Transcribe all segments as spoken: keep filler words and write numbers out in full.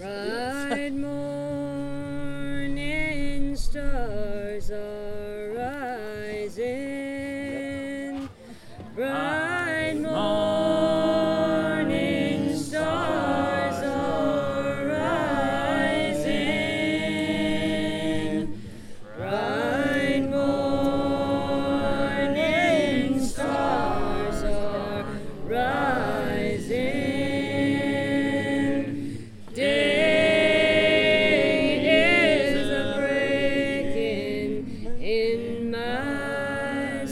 Bright morning stars are rising. Bright morning stars are rising. Bright morning stars are rising. Day is a-breaking in my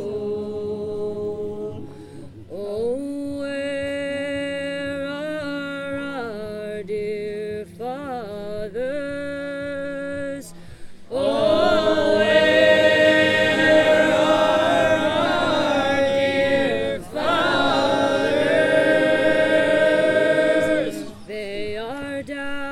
soul. Oh, where are our dear fathers? Oh, where are our dear fathers? They are down